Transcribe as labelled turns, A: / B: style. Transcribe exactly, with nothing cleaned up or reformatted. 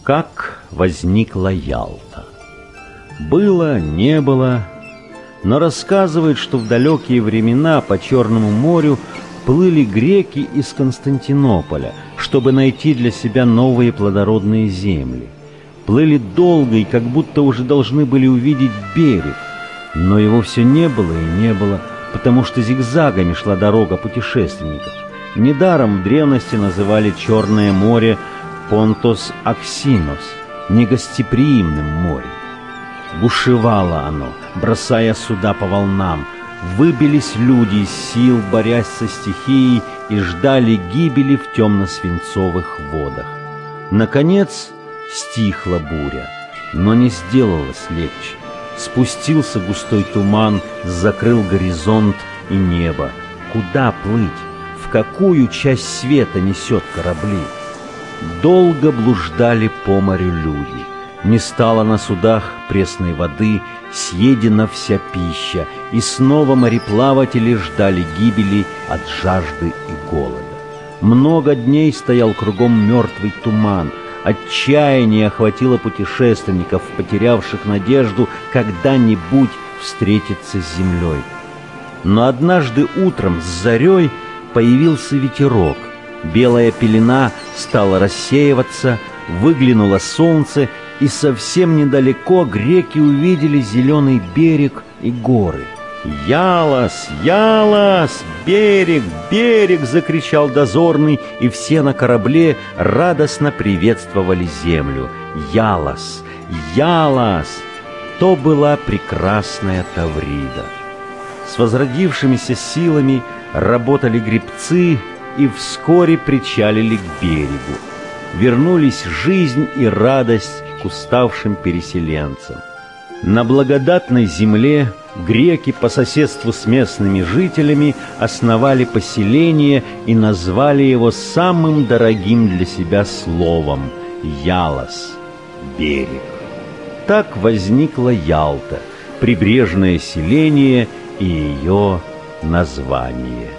A: Как возникла Ялта? Было, не было, но рассказывают, что в далекие времена по Черному морю плыли греки из Константинополя, чтобы найти для себя новые плодородные земли. Плыли долго и как будто уже должны были увидеть берег, но его все не было и не было, потому что зигзагами шла дорога путешественников. Недаром в древности называли Черное море Понтос Оксинос, негостеприимным морем. Бушевало оно, бросая суда по волнам. Выбились люди из сил, борясь со стихией, и ждали гибели в темно-свинцовых водах. Наконец стихла буря, но не сделалось легче. Спустился густой туман, закрыл горизонт и небо. Куда плыть? В какую часть света несет корабли? Долго блуждали по морю люди. Не стало на судах пресной воды, съедена вся пища, и снова мореплаватели ждали гибели от жажды и голода. Много дней стоял кругом мертвый туман. Отчаяние охватило путешественников, потерявших надежду когда-нибудь встретиться с землей. Но однажды утром с зарей появился ветерок. Белая пелена стала рассеиваться, выглянуло солнце, и совсем недалеко греки увидели зеленый берег и горы. «Ялос! Ялос! Берег! Берег!» — закричал дозорный, и все на корабле радостно приветствовали землю. «Ялос! Ялос!» То была прекрасная Таврида. С возродившимися силами работали гребцы и вскоре причалили к берегу. Вернулись жизнь и радость к уставшим переселенцам. На благодатной земле греки по соседству с местными жителями основали поселение и назвали его самым дорогим для себя словом — Ялос, берег. Так возникла Ялта, прибрежное селение и ее название.